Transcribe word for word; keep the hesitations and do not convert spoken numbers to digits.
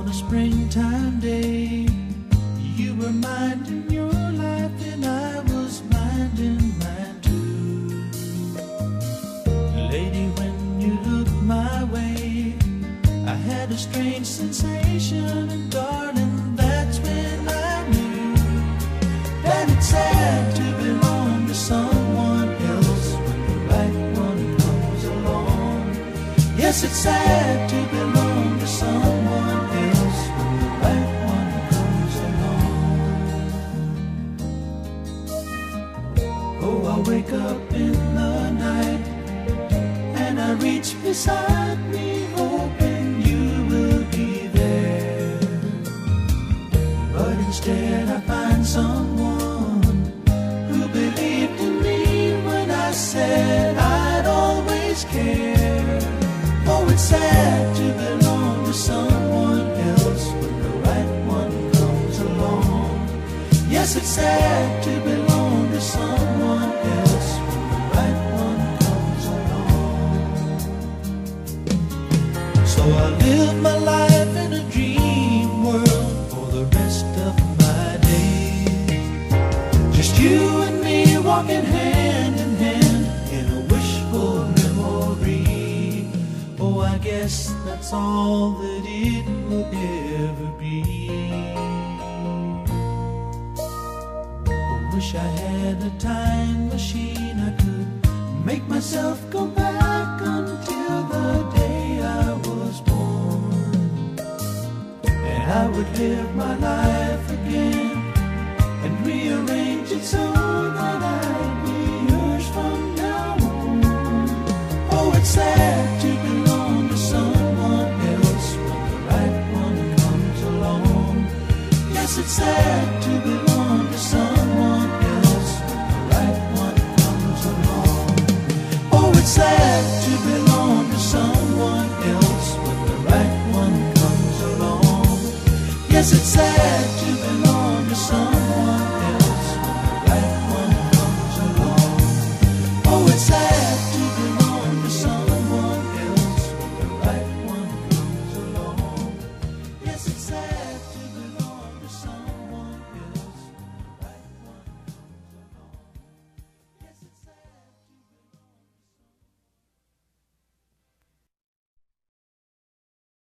a springtime day. You were minding your life and I was minding mine too. Lady, when you looked my way, I had a strange sensation, and darling, that's when I knew that it's sad to belong to someone else when the right one comes along. Yes, it's sad to belong to someone else when the right one comes along. Oh, I wake up in the night and I reach beside me, hoping you will be there. But instead I find someone who believed in me when I said I'd always care. Oh, it's sad to belong to someone else when the right one comes along. Yes, it's sad to belong to someone else when the right one comes along. So I live my life in a dream world for the rest of my days. Just you and me walking hand in hand in a wishful memory. Oh, I guess that's all that it will ever be. I wish I had a time machine. I could make myself go back until the day I was born, and I would live my life again and rearrange it so that I'd be yours from now on. Oh, it's sad to belong to someone else when the right one comes along. Yes, it's sad to belong to someone else when the right one comes along. Oh, it's sad to belong to someone else when the right one comes along. Yes, it's sad to belong to someone